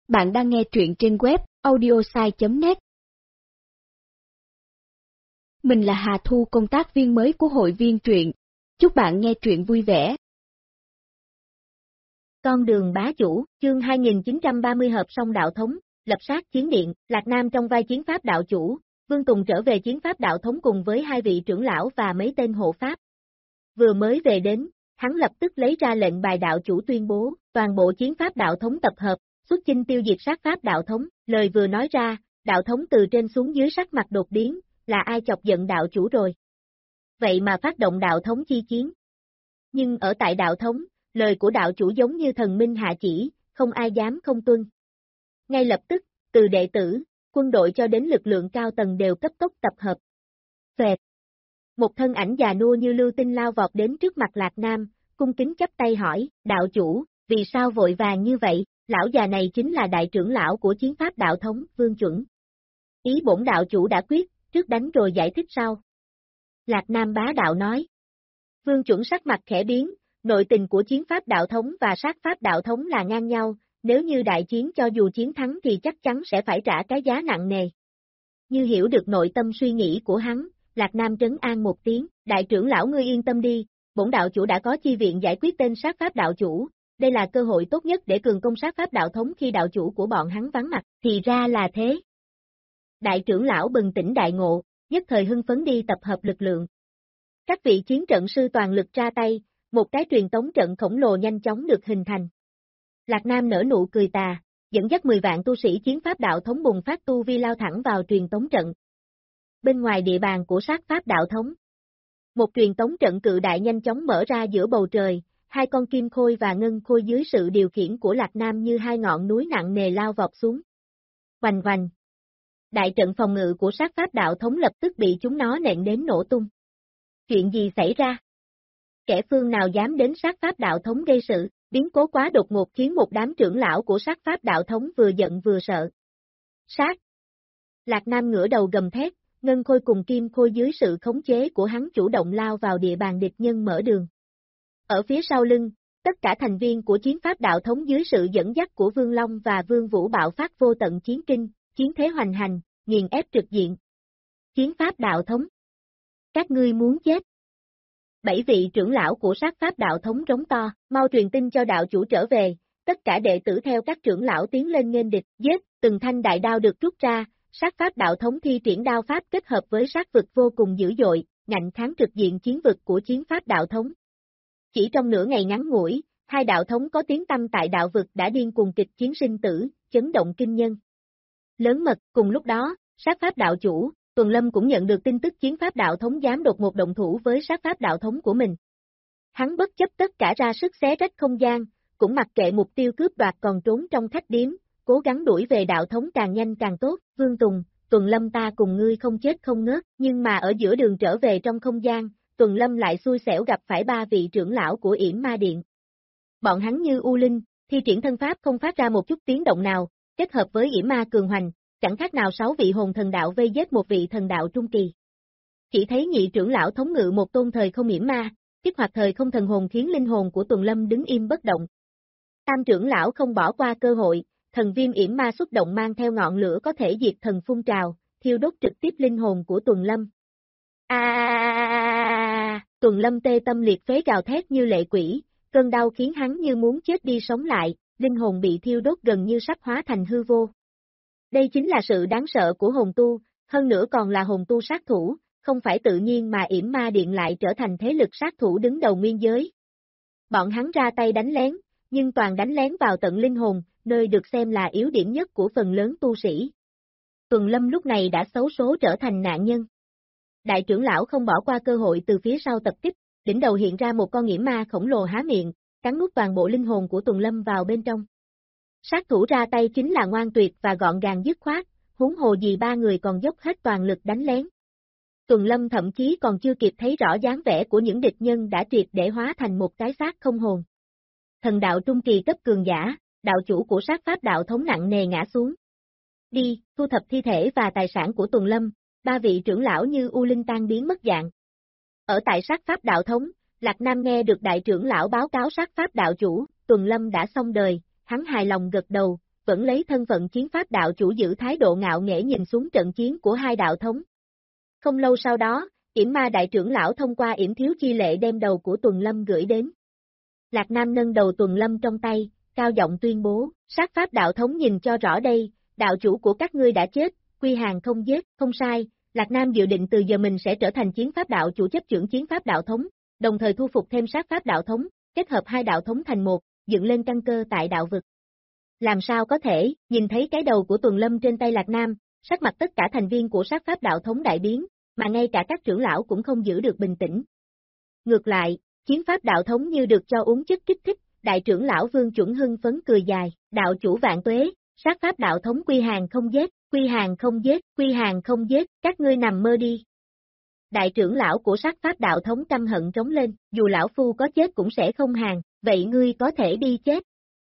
Bạn đang nghe truyện trên web audiosai.net. Mình là Hà Thu, công tác viên mới của hội viên truyện. Chúc bạn nghe truyện vui vẻ. Con đường bá chủ, chương 2930 hợp song đạo thống, lập sát chiến điện, Lạc Nam trong vai chiến pháp đạo chủ, Vương Tùng trở về chiến pháp đạo thống cùng với hai vị trưởng lão và mấy tên hộ pháp. Vừa mới về đến, hắn lập tức lấy ra lệnh bài đạo chủ tuyên bố, toàn bộ chiến pháp đạo thống tập hợp, xuất chinh tiêu diệt sát pháp đạo thống, lời vừa nói ra, đạo thống từ trên xuống dưới sắc mặt đột biến, là ai chọc giận đạo chủ rồi. Vậy mà phát động đạo thống chi chiến. Nhưng ở tại đạo thống, lời của đạo chủ giống như thần minh hạ chỉ, không ai dám không tuân. Ngay lập tức, từ đệ tử, quân đội cho đến lực lượng cao tầng đều cấp tốc tập hợp. Phệt. Một thân ảnh già nua như lưu tinh lao vọt đến trước mặt Lạc Nam, cung kính chắp tay hỏi, đạo chủ, vì sao vội vàng như vậy, lão già này chính là đại trưởng lão của chiến pháp đạo thống, Vương Chuẩn. Ý bổn đạo chủ đã quyết, trước đánh rồi giải thích sau. Lạc Nam bá đạo nói. Vương Chuẩn sắc mặt khẽ biến, nội tình của chiến pháp đạo thống và sát pháp đạo thống là ngang nhau, nếu như đại chiến cho dù chiến thắng thì chắc chắn sẽ phải trả cái giá nặng nề. Như hiểu được nội tâm suy nghĩ của hắn, Lạc Nam trấn an một tiếng, đại trưởng lão ngươi yên tâm đi, bổn đạo chủ đã có chi viện giải quyết tên sát pháp đạo chủ, đây là cơ hội tốt nhất để cường công sát pháp đạo thống khi đạo chủ của bọn hắn vắng mặt, thì ra là thế. Đại trưởng lão bừng tỉnh đại ngộ, nhất thời hưng phấn đi tập hợp lực lượng. Các vị chiến trận sư toàn lực ra tay, một cái truyền tống trận khổng lồ nhanh chóng được hình thành. Lạc Nam nở nụ cười tà, dẫn dắt 10 vạn tu sĩ chiến pháp đạo thống bùng phát tu vi lao thẳng vào truyền tống trận. Bên ngoài địa bàn của sát pháp đạo thống, một truyền tống trận cự đại nhanh chóng mở ra giữa bầu trời, hai con kim khôi và ngân khôi dưới sự điều khiển của Lạc Nam như hai ngọn núi nặng nề lao vọt xuống. Hoành hoành. Đại trận phòng ngự của sát pháp đạo thống lập tức bị chúng nó nện đến nổ tung. Chuyện gì xảy ra? Kẻ phương nào dám đến sát pháp đạo thống gây sự, biến cố quá đột ngột khiến một đám trưởng lão của sát pháp đạo thống vừa giận vừa sợ. Sát! Lạc Nam ngửa đầu gầm thét, ngân khôi cùng kim khôi dưới sự khống chế của hắn chủ động lao vào địa bàn địch nhân mở đường. Ở phía sau lưng, tất cả thành viên của chiến pháp đạo thống dưới sự dẫn dắt của Vương Long và Vương Vũ bạo phát vô tận chiến kinh, chiến thế hoành hành, nghiền ép trực diện. Chiến pháp đạo thống. Các ngươi muốn chết. 7 vị trưởng lão của sát pháp đạo thống rống to, mau truyền tin cho đạo chủ trở về, tất cả đệ tử theo các trưởng lão tiến lên nghênh địch, giết, từng thanh đại đao được rút ra, sát pháp đạo thống thi triển đao pháp kết hợp với sát vực vô cùng dữ dội, ngạnh kháng trực diện chiến vực của chiến pháp đạo thống. Chỉ trong nửa ngày ngắn ngủi, hai đạo thống có tiếng tăm tại đạo vực đã điên cuồng kịch chiến sinh tử, chấn động kinh nhân. Lớn mật, cùng lúc đó, sát pháp đạo chủ, Tuần Lâm cũng nhận được tin tức chiến pháp đạo thống dám đột ngột động thủ với sát pháp đạo thống của mình. Hắn bất chấp tất cả ra sức xé rách không gian, cũng mặc kệ mục tiêu cướp đoạt còn trốn trong khách điếm, cố gắng đuổi về đạo thống càng nhanh càng tốt. Vương Tùng, Tuần Lâm ta cùng ngươi không chết không ngớt, nhưng mà ở giữa đường trở về trong không gian, Tuần Lâm lại xui xẻo gặp phải 3 vị trưởng lão của Yểm Ma Điện. Bọn hắn như U Linh, thi triển thân pháp không phát ra một chút tiếng động nào, kết hợp với Yểm Ma cường hoành, chẳng khác nào 6 vị hồn thần đạo vây giết một vị thần đạo trung kỳ. Chỉ thấy nhị trưởng lão thống ngự một tôn thời không Yểm Ma, kích hoạt thời không thần hồn khiến linh hồn của Tuần Lâm đứng im bất động. Tam trưởng lão không bỏ qua cơ hội, thần viêm Yểm Ma xuất động mang theo ngọn lửa có thể diệt thần phun trào, thiêu đốt trực tiếp linh hồn của Tuần Lâm. Tuần Lâm tê tâm liệt phế gào thét như lệ quỷ, cơn đau khiến hắn như muốn chết đi sống lại, linh hồn bị thiêu đốt gần như sắp hóa thành hư vô. Đây chính là sự đáng sợ của hồn tu, hơn nữa còn là hồn tu sát thủ, không phải tự nhiên mà Yểm Ma Điện lại trở thành thế lực sát thủ đứng đầu nguyên giới. Bọn hắn ra tay đánh lén, nhưng toàn đánh lén vào tận linh hồn, nơi được xem là yếu điểm nhất của phần lớn tu sĩ. Tuần Lâm lúc này đã xấu số trở thành nạn nhân. Đại trưởng lão không bỏ qua cơ hội từ phía sau tập kích, đỉnh đầu hiện ra một con Yểm Ma khổng lồ há miệng, cắn nuốt toàn bộ linh hồn của Tuần Lâm vào bên trong. Sát thủ ra tay chính là ngoan tuyệt và gọn gàng dứt khoát, huống hồ gì 3 người còn dốc hết toàn lực đánh lén. Tuần Lâm thậm chí còn chưa kịp thấy rõ dáng vẻ của những địch nhân đã triệt để hóa thành một cái xác không hồn. Thần đạo trung kỳ cấp cường giả, đạo chủ của sát pháp đạo thống nặng nề ngã xuống. Đi, thu thập thi thể và tài sản của Tuần Lâm, 3 vị trưởng lão như U Linh tan biến mất dạng. Ở tại sát pháp đạo thống, Lạc Nam nghe được đại trưởng lão báo cáo sát pháp đạo chủ, Tuần Lâm đã xong đời, hắn hài lòng gật đầu, vẫn lấy thân phận chiến pháp đạo chủ giữ thái độ ngạo nghễ nhìn xuống trận chiến của hai đạo thống. Không lâu sau đó, Yểm Ma đại trưởng lão thông qua Yểm Thiếu Chi Lệ đem đầu của Tuần Lâm gửi đến. Lạc Nam nâng đầu Tuần Lâm trong tay, cao giọng tuyên bố, sát pháp đạo thống nhìn cho rõ đây, đạo chủ của các ngươi đã chết, quy hàng không giết, không sai, Lạc Nam dự định từ giờ mình sẽ trở thành chiến pháp đạo chủ chấp trưởng chiến pháp đạo thống, đồng thời thu phục thêm sát pháp đạo thống, kết hợp hai đạo thống thành một, dựng lên căn cơ tại đạo vực. Làm sao có thể, nhìn thấy cái đầu của Tuần Lâm trên tay Lạc Nam, sắc mặt tất cả thành viên của sát pháp đạo thống đại biến, mà ngay cả các trưởng lão cũng không giữ được bình tĩnh. Ngược lại, chiến pháp đạo thống như được cho uống chất kích thích, đại trưởng lão Vương Chuẩn hưng phấn cười dài, đạo chủ vạn tuế, sát pháp đạo thống quy hàng không giết, quy hàng không giết, quy hàng không giết, các ngươi nằm mơ đi. Đại trưởng lão của sát pháp đạo thống căm hận trống lên, dù lão phu có chết cũng sẽ không hàng, vậy ngươi có thể đi chết.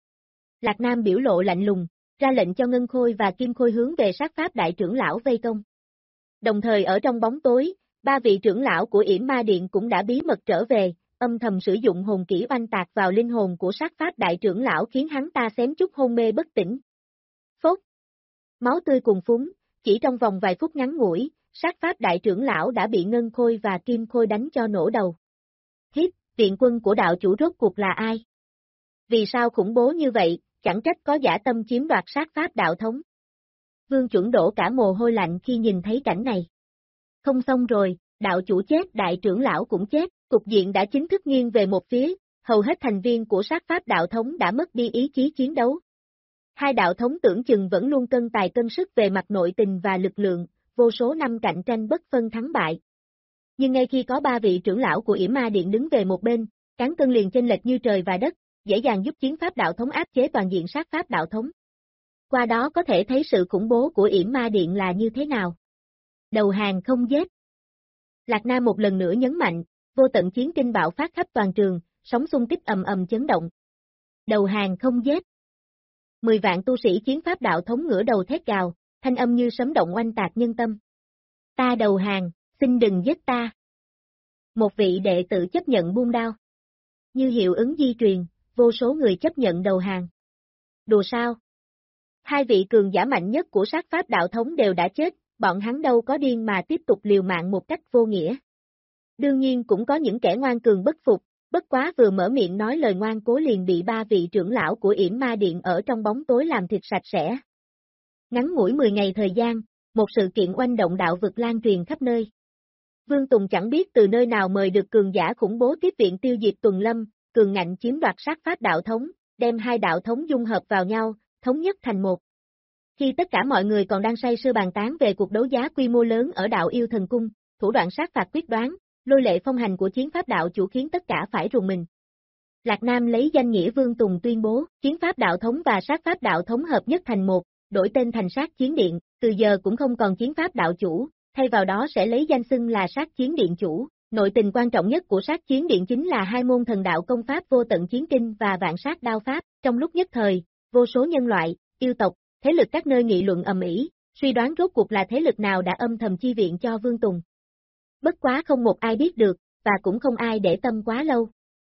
Lạc Nam biểu lộ lạnh lùng, ra lệnh cho Ngân Khôi và Kim Khôi hướng về sát pháp đại trưởng lão vây công. Đồng thời ở trong bóng tối, ba vị trưởng lão của Yểm Ma Điện cũng đã bí mật trở về, âm thầm sử dụng hồn kỹ oanh tạc vào linh hồn của sát pháp đại trưởng lão khiến hắn ta xém chút hôn mê bất tỉnh. Phốt! Máu tươi cùng phúng, chỉ trong vòng vài phút ngắn ngủi, sát pháp đại trưởng lão đã bị Ngân Khôi và Kim Khôi đánh cho nổ đầu. Hít, viện quân của đạo chủ rốt cuộc là ai? Vì sao khủng bố như vậy, chẳng trách có dã tâm chiếm đoạt sát pháp đạo thống. Vương Chuẩn đổ cả mồ hôi lạnh khi nhìn thấy cảnh này. Không xong rồi, đạo chủ chết, đại trưởng lão cũng chết, cục diện đã chính thức nghiêng về một phía, hầu hết thành viên của sát pháp đạo thống đã mất đi ý chí chiến đấu. Hai đạo thống tưởng chừng vẫn luôn cân tài cân sức về mặt nội tình và lực lượng, vô số năm cạnh tranh bất phân thắng bại. Nhưng ngay khi có ba vị trưởng lão của Yểm Ma Điện đứng về một bên, cán cân liền chênh lệch như trời và đất, dễ dàng giúp chiến pháp đạo thống áp chế toàn diện sát pháp đạo thống. Qua đó có thể thấy sự khủng bố của Yểm Ma Điện là như thế nào. Đầu hàng không giết. Lạc Nam một lần nữa nhấn mạnh, vô tận chiến kinh bạo phát khắp toàn trường, sóng xung kích ầm ầm chấn động. Đầu hàng không giết. 10 vạn tu sĩ chiến pháp đạo thống ngửa đầu thét gào, thanh âm như sấm động oanh tạc nhân tâm. Ta đầu hàng, xin đừng giết ta. Một vị đệ tử chấp nhận buông đao. Như hiệu ứng di truyền, vô số người chấp nhận đầu hàng. Đùa sao? Hai vị cường giả mạnh nhất của sát pháp đạo thống đều đã chết, bọn hắn đâu có điên mà tiếp tục liều mạng một cách vô nghĩa. Đương nhiên cũng có những kẻ ngoan cường bất phục, bất quá vừa mở miệng nói lời ngoan cố liền bị ba vị trưởng lão của Yểm Ma Điện ở trong bóng tối làm thịt sạch sẽ. Ngắn ngủi 10 ngày thời gian, một sự kiện oanh động đạo vực lan truyền khắp nơi. Vương Tùng chẳng biết từ nơi nào mời được cường giả khủng bố tiếp viện tiêu diệt Tuần Lâm, cường ngạnh chiếm đoạt sát pháp đạo thống, đem hai đạo thống dung hợp vào nhau, thống nhất thành một. Khi tất cả mọi người còn đang say sưa bàn tán về cuộc đấu giá quy mô lớn ở đạo yêu thần cung, thủ đoạn sát phạt quyết đoán, lôi lệ phong hành của chiến pháp đạo chủ khiến tất cả phải rùng mình. Lạc Nam lấy danh nghĩa Vương Tùng tuyên bố, chiến pháp đạo thống và sát pháp đạo thống hợp nhất thành một, đổi tên thành sát chiến điện, từ giờ cũng không còn chiến pháp đạo chủ, thay vào đó sẽ lấy danh xưng là sát chiến điện chủ. Nội tình quan trọng nhất của sát chiến điện chính là hai môn thần đạo công pháp vô tận chiến kinh và vạn sát đao pháp, trong lúc nhất thời, vô số nhân loại, yêu tộc, thế lực các nơi nghị luận ầm ĩ, suy đoán rốt cuộc là thế lực nào đã âm thầm chi viện cho Vương Tùng. Bất quá không một ai biết được, và cũng không ai để tâm quá lâu.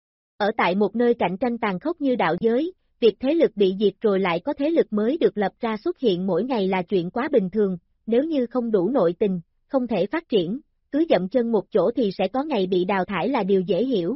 Ở tại một nơi cạnh tranh tàn khốc như đạo giới, việc thế lực bị diệt rồi lại có thế lực mới được lập ra xuất hiện mỗi ngày là chuyện quá bình thường, nếu như không đủ nội tình, không thể phát triển, cứ dậm chân một chỗ thì sẽ có ngày bị đào thải là điều dễ hiểu.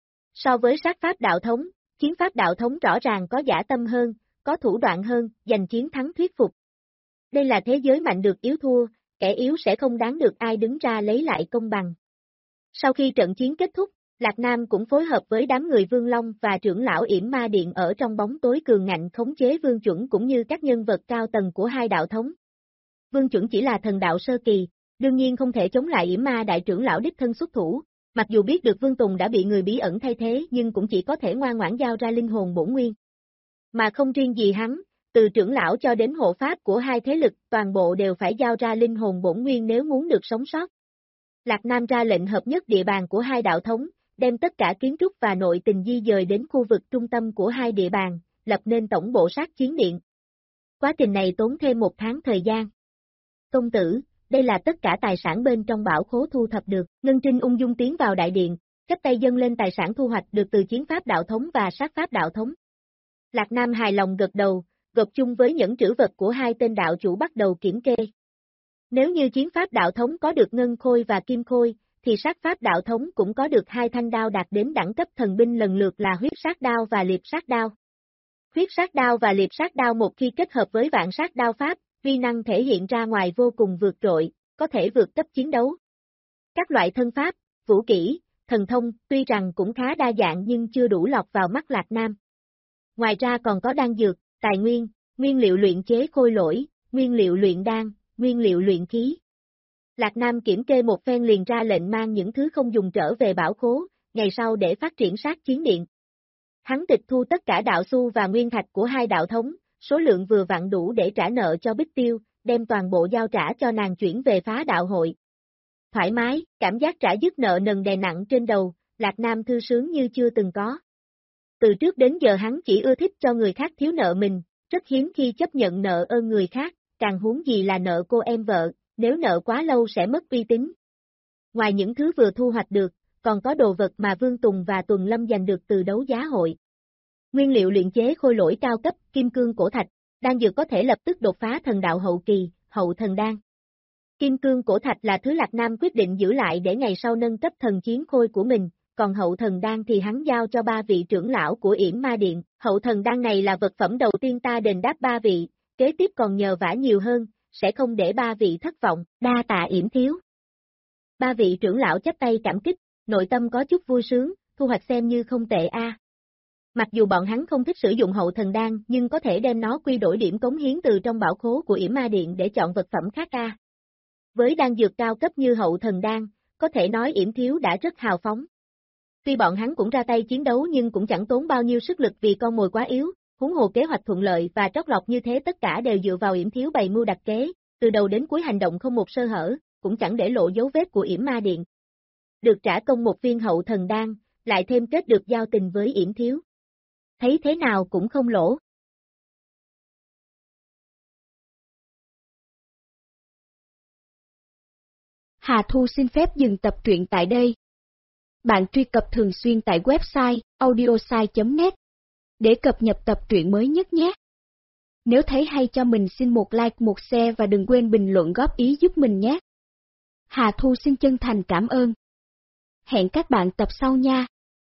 So với sát pháp đạo thống, chiến pháp đạo thống rõ ràng có dã tâm hơn, có thủ đoạn hơn, giành chiến thắng thuyết phục. Đây là thế giới mạnh được yếu thua, kẻ yếu sẽ không đáng được ai đứng ra lấy lại công bằng. Sau khi trận chiến kết thúc, Lạc Nam cũng phối hợp với đám người Vương Long và trưởng lão Yểm Ma Điện ở trong bóng tối cường ngạnh khống chế Vương Chuẩn cũng như các nhân vật cao tầng của hai đạo thống. Vương Chuẩn chỉ là thần đạo sơ kỳ, đương nhiên không thể chống lại Yểm Ma đại trưởng lão đích thân xuất thủ, mặc dù biết được Vương Tùng đã bị người bí ẩn thay thế nhưng cũng chỉ có thể ngoan ngoãn giao ra linh hồn bổn nguyên. Mà không riêng gì hắn, từ trưởng lão cho đến hộ pháp của hai thế lực toàn bộ đều phải giao ra linh hồn bổn nguyên nếu muốn được sống sót. Lạc Nam ra lệnh hợp nhất địa bàn của hai đạo thống, đem tất cả kiến trúc và nội tình di dời đến khu vực trung tâm của hai địa bàn, lập nên tổng bộ sát chiến điện. Quá trình này tốn thêm 1 tháng thời gian. Công tử, đây là tất cả tài sản bên trong bảo khố thu thập được, Ngân Trinh ung dung tiến vào đại điện, chắp tay dâng lên tài sản thu hoạch được từ chiến pháp đạo thống và sát pháp đạo thống. Lạc Nam hài lòng gật đầu, gộp chung với những trữ vật của hai tên đạo chủ bắt đầu kiểm kê. Nếu như chiến pháp đạo thống có được ngân khôi và kim khôi, thì sát pháp đạo thống cũng có được hai thanh đao đạt đến đẳng cấp thần binh lần lượt là huyết sát đao và liệp sát đao. Huyết sát đao và liệp sát đao một khi kết hợp với vạn sát đao pháp, uy năng thể hiện ra ngoài vô cùng vượt trội, có thể vượt cấp chiến đấu. Các loại thân pháp, vũ kỹ, thần thông tuy rằng cũng khá đa dạng nhưng chưa đủ lọt vào mắt Lạc Nam. Ngoài ra còn có đan dược, tài nguyên, nguyên liệu luyện chế khôi lỗi, nguyên liệu luyện đan, nguyên liệu luyện khí. Lạc Nam kiểm kê một phen liền ra lệnh mang những thứ không dùng trở về bảo khố, ngày sau để phát triển sát chiến điện. Hắn tịch thu tất cả đạo xu và nguyên thạch của hai đạo thống, số lượng vừa vặn đủ để trả nợ cho Bích Tiêu, đem toàn bộ giao trả cho nàng chuyển về phá đạo hội. Thoải mái, cảm giác trả dứt nợ nần đè nặng trên đầu, Lạc Nam thư sướng như chưa từng có. Từ trước đến giờ hắn chỉ ưa thích cho người khác thiếu nợ mình, rất hiếm khi chấp nhận nợ ơn người khác, càng huống gì là nợ cô em vợ, nếu nợ quá lâu sẽ mất uy tín. Ngoài những thứ vừa thu hoạch được, còn có đồ vật mà Vương Tùng và Tuần Lâm giành được từ đấu giá hội. Nguyên liệu luyện chế khôi lỗi cao cấp, kim cương cổ thạch, đan dược có thể lập tức đột phá thần đạo hậu kỳ, hậu thần đan. Kim cương cổ thạch là thứ Lạc Nam quyết định giữ lại để ngày sau nâng cấp thần chiến khôi của mình, còn hậu thần đan thì hắn giao cho 3 vị trưởng lão của Yểm Ma Điện. Hậu thần đan này là vật phẩm đầu tiên ta đền đáp 3 vị, kế tiếp còn nhờ vả nhiều hơn, sẽ không để 3 vị thất vọng, đa tạ Yểm thiếu. 3 vị trưởng lão chắp tay cảm kích, nội tâm có chút vui sướng, thu hoạch xem như không tệ a. Mặc dù bọn hắn không thích sử dụng hậu thần đan nhưng có thể đem nó quy đổi điểm cống hiến từ trong bảo khố của Yểm Ma Điện để chọn vật phẩm khác a. Với đan dược cao cấp như hậu thần đan, có thể nói Yểm thiếu đã rất hào phóng. Tuy bọn hắn cũng ra tay chiến đấu nhưng cũng chẳng tốn bao nhiêu sức lực vì con mồi quá yếu, huống hồ kế hoạch thuận lợi và trót lọt như thế tất cả đều dựa vào Yểm thiếu bày mưu đặt kế, từ đầu đến cuối hành động không một sơ hở, cũng chẳng để lộ dấu vết của Yểm Ma Điện. Được trả công một viên hậu thần đan, lại thêm kết được giao tình với Yểm thiếu. Thấy thế nào cũng không lỗ. Hà Thu xin phép dừng tập truyện tại đây. Bạn truy cập thường xuyên tại website audiosai.net để cập nhật tập truyện mới nhất nhé. Nếu thấy hay cho mình xin một like, một share và đừng quên bình luận góp ý giúp mình nhé. Hà Thu xin chân thành cảm ơn. Hẹn các bạn tập sau nha.